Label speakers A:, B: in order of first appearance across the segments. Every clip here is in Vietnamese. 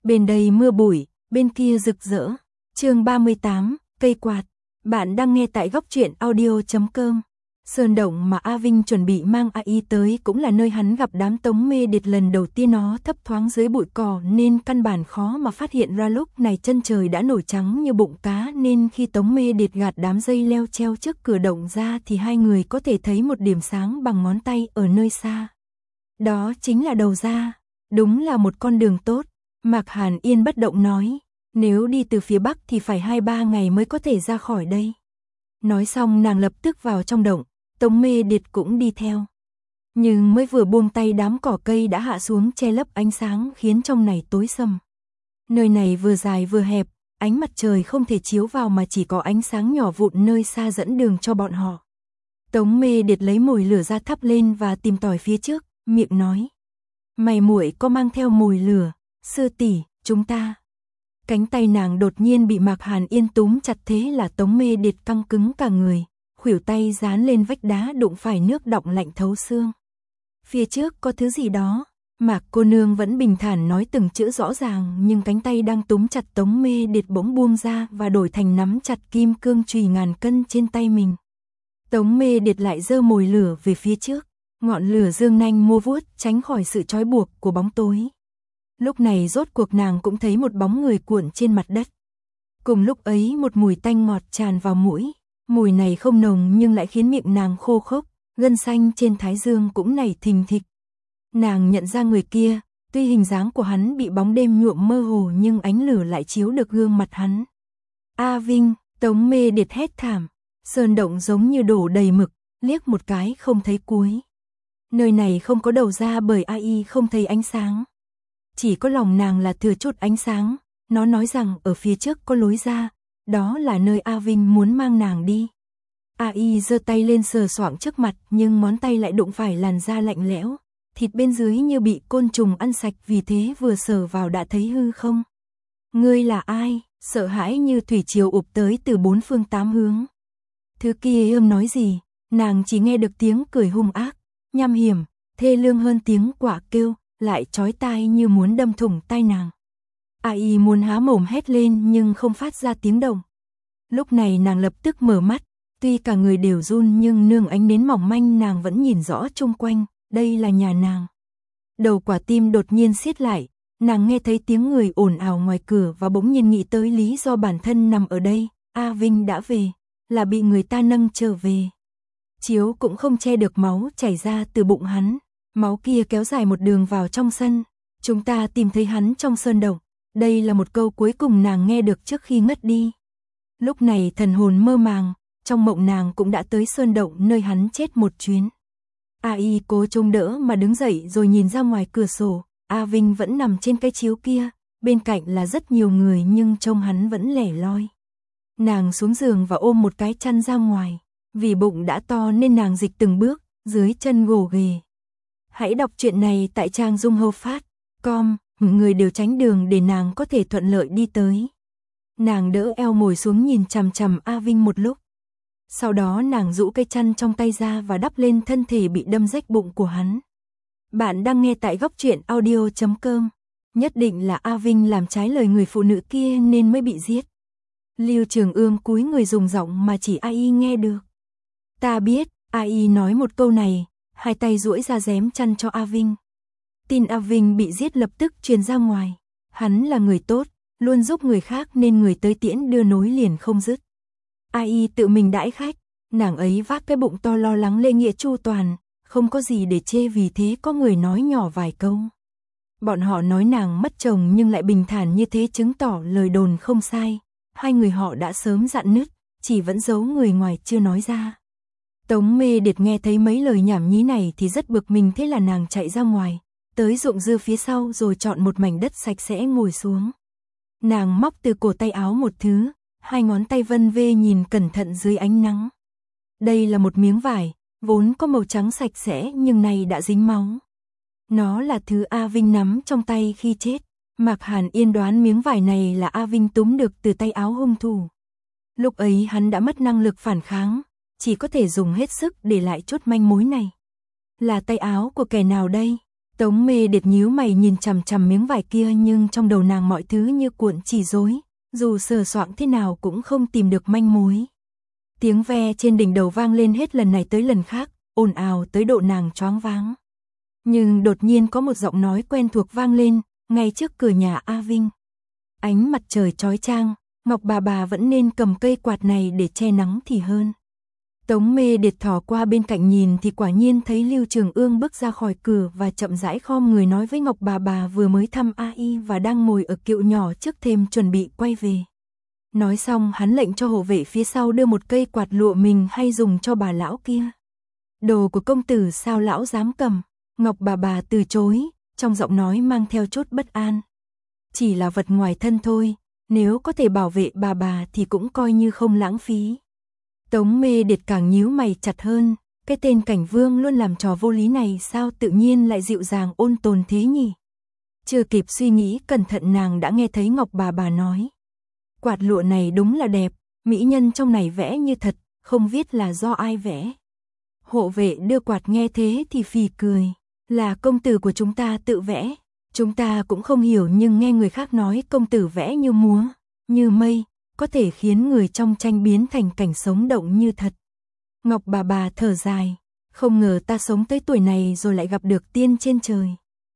A: Bên đây mưa bụi, bên kia rực rỡ. Chương 38, cây quạt. Bạn đang nghe tại góc truyện audio.com. Sơn động mà A Vinh chuẩn bị mang AI tới cũng là nơi hắn gặp đám Tống Mê Điệt lần đầu tiên. Nó thấp thoáng dưới bụi cỏ nên căn bản khó mà phát hiện ra. Lúc này chân trời đã nổi trắng như bụng cá, nên khi Tống Mê Điệt gạt đám dây leo treo trước cửa động ra thì hai người có thể thấy một điểm sáng bằng ngón tay ở nơi xa. Đó chính là đầu ra. Đúng là một con đường tốt. Mạc Hàn Yên bất động nói, nếu đi từ phía bắc thì phải 2-3 ngày mới có thể ra khỏi đây. Nói xong nàng lập tức vào trong động, Tống Mê Điệt cũng đi theo. Nhưng mới vừa buông tay đám cỏ cây đã hạ xuống che lấp ánh sáng, khiến trong này tối sầm. Nơi này vừa dài vừa hẹp, ánh mặt trời không thể chiếu vào mà chỉ có ánh sáng nhỏ vụn nơi xa dẫn đường cho bọn họ. Tống Mê Điệt lấy mồi lửa ra thắp lên và tìm tỏi phía trước, miệng nói, mày muội có mang theo mồi lửa? Sư tỷ, chúng ta. Cánh tay nàng đột nhiên bị Mạc Hàn Yên túm chặt, thế là Tống Mê Điệt căng cứng cả người, khuỷu tay dán lên vách đá, đụng phải nước đọng lạnh thấu xương. Phía trước có thứ gì đó. Mạc cô nương vẫn bình thản nói từng chữ rõ ràng, nhưng cánh tay đang túm chặt Tống Mê Điệt bỗng buông ra và đổi thành nắm chặt kim cương chùy ngàn cân trên tay mình. Tống Mê Điệt lại giơ mồi lửa về phía trước, ngọn lửa dương nanh múa vuốt tránh khỏi sự trói buộc của bóng tối. Lúc này rốt cuộc nàng cũng thấy một bóng người cuộn trên mặt đất. Cùng lúc ấy một mùi tanh ngọt tràn vào mũi, mùi này không nồng nhưng lại khiến miệng nàng khô khốc, gân xanh trên thái dương cũng nảy thình thịch. Nàng nhận ra người kia, tuy hình dáng của hắn bị bóng đêm nhuộm mơ hồ nhưng ánh lửa lại chiếu được gương mặt hắn. A Vinh, Tống Mê Điệt hét thảm, sơn động giống như đổ đầy mực, liếc một cái không thấy cuối. Nơi này không có đầu ra bởi AI không thấy ánh sáng. Chỉ có lòng nàng là thừa chút ánh sáng, nó nói rằng ở phía trước có lối ra, đó là nơi A Vinh muốn mang nàng đi. AI giơ tay lên sờ soạng trước mặt nhưng ngón tay lại đụng phải làn da lạnh lẽo, thịt bên dưới như bị côn trùng ăn sạch, vì thế vừa sờ vào đã thấy hư không. Ngươi là ai? Sợ hãi như thủy triều ụp tới từ bốn phương tám hướng. Thứ kia nói gì? Nàng chỉ nghe được tiếng cười hung ác, nham hiểm, thê lương hơn tiếng quạ kêu, lại chói tai như muốn đâm thủng tai nàng. AI muốn há mồm hét lên nhưng không phát ra tiếng động. Lúc này nàng lập tức mở mắt, tuy cả người đều run nhưng nương ánh nến mỏng manh nàng vẫn nhìn rõ chung quanh, đây là nhà nàng. Đầu quả tim đột nhiên siết lại, nàng nghe thấy tiếng người ồn ào ngoài cửa và bỗng nhiên nghĩ tới lý do bản thân nằm ở đây. A Vinh đã về, là bị người ta nâng trở về. Chiếu cũng không che được máu chảy ra từ bụng hắn. Máu kia kéo dài một đường vào trong sân. Chúng ta tìm thấy hắn trong sơn động. Đây là một câu cuối cùng nàng nghe được trước khi ngất đi. Lúc này thần hồn mơ màng, trong mộng nàng cũng đã tới sơn động nơi hắn chết một chuyến. AI cố chống đỡ mà đứng dậy rồi nhìn ra ngoài cửa sổ. A Vinh vẫn nằm trên cái chiếu kia, bên cạnh là rất nhiều người nhưng trông hắn vẫn lẻ loi. Nàng xuống giường và ôm một cái chăn ra ngoài. Vì bụng đã to nên nàng dịch từng bước, dưới chân gồ ghề. Hãy đọc truyện này tại trang Junghofat.com, người đều tránh đường để nàng có thể thuận lợi đi tới. Nàng đỡ eo ngồi xuống nhìn chằm chằm A Vinh một lúc. Sau đó nàng rũ cây chăn trong tay ra và đắp lên thân thể bị đâm rách bụng của hắn. Bạn đang nghe tại góc truyện audio.com. Nhất định là A Vinh làm trái lời người phụ nữ kia nên mới bị giết. Lưu Trường Ương cúi người dùng giọng mà chỉ AI nghe được. Ta biết. AI nói một câu này, hai tay duỗi ra giém chăn cho A Vinh. Tin A Vinh bị giết lập tức truyền ra ngoài. Hắn là người tốt, luôn giúp người khác nên người tới tiễn đưa nối liền không dứt. AI tự mình đãi khách, nàng ấy vác cái bụng to lo lắng lễ nghĩa chu toàn, không có gì để chê, vì thế có người nói nhỏ vài câu. Bọn họ nói nàng mất chồng nhưng lại bình thản như thế chứng tỏ lời đồn không sai. Hai người họ đã sớm dạn nứt, chỉ vẫn giấu người ngoài chưa nói ra. Tống Mê Điệt nghe thấy mấy lời nhảm nhí này thì rất bực mình, thế là nàng chạy ra ngoài, tới ruộng dưa phía sau rồi chọn một mảnh đất sạch sẽ ngồi xuống. Nàng móc từ cổ tay áo một thứ, hai ngón tay vân vê nhìn cẩn thận dưới ánh nắng. Đây là một miếng vải, vốn có màu trắng sạch sẽ nhưng nay đã dính máu. Nó là thứ A Vinh nắm trong tay khi chết. Mạc Hàn Yên đoán miếng vải này là A Vinh túm được từ tay áo hung thủ. Lúc ấy hắn đã mất năng lực phản kháng, chỉ có thể dùng hết sức để lại chút manh mối này. Là tay áo của kẻ nào đây? Tống Mê Điệt nhíu mày nhìn chằm chằm miếng vải kia, nhưng trong đầu nàng mọi thứ như cuộn chỉ rối, dù sờ soạng thế nào cũng không tìm được manh mối. Tiếng ve trên đỉnh đầu vang lên hết lần này tới lần khác, ồn ào tới độ nàng choáng váng. Nhưng đột nhiên có một giọng nói quen thuộc vang lên, ngay trước cửa nhà A Vinh. Ánh mặt trời chói chang, Ngọc bà vẫn nên cầm cây quạt này để che nắng thì hơn. Tống Mê Điệt thò qua bên cạnh nhìn thì quả nhiên thấy Lưu Trường Ương bước ra khỏi cửa và chậm rãi khom người nói với Ngọc bà vừa mới thăm AI và đang ngồi ở kiệu nhỏ trước thềm chuẩn bị quay về. Nói xong hắn lệnh cho hộ vệ phía sau đưa một cây quạt lụa mình hay dùng cho bà lão kia. Đồ của công tử sao lão dám cầm? Ngọc bà từ chối, trong giọng nói mang theo chút bất an. Chỉ là vật ngoài thân thôi, nếu có thể bảo vệ bà thì cũng coi như không lãng phí. Tống Mê Điệt càng nhíu mày chặt hơn, cái tên Cảnh Vương luôn làm trò vô lý này sao tự nhiên lại dịu dàng ôn tồn thế nhỉ? Chưa kịp suy nghĩ cẩn thận nàng đã nghe thấy Ngọc bà nói. Quạt lụa này đúng là đẹp, mỹ nhân trong này vẽ như thật, không biết là do ai vẽ. Hộ vệ đưa quạt nghe thế thì phì cười, là công tử của chúng ta tự vẽ. Chúng ta cũng không hiểu nhưng nghe người khác nói công tử vẽ như múa, như mây, có thể khiến người trong tranh biến thành cảnh sống động như thật. Ngọc bà thở dài, không ngờ ta sống tới tuổi này rồi lại gặp được tiên trên trời.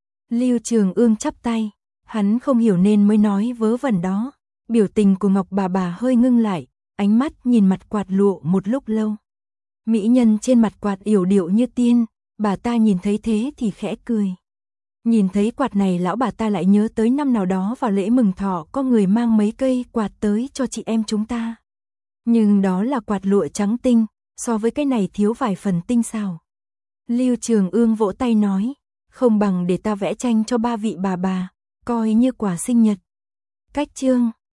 A: Lưu Trường Ương chắp tay, hắn không hiểu nên mới nói vớ vẩn đó. Biểu tình của Ngọc bà hơi ngưng lại, ánh mắt nhìn mặt quạt lụa một lúc lâu. Mỹ nhân trên mặt quạt yểu điệu như tiên, bà ta nhìn thấy thế thì khẽ cười. Nhìn thấy quạt này lão bà ta lại nhớ tới năm nào đó vào lễ mừng thọ có người mang mấy cây quạt tới cho chị em chúng ta. Nhưng đó là quạt lụa trắng tinh, so với cái này thiếu vài phần tinh xảo. Lưu Trường Ương vỗ tay nói, không bằng để ta vẽ tranh cho ba vị bà, coi như quà sinh nhật. Cách chương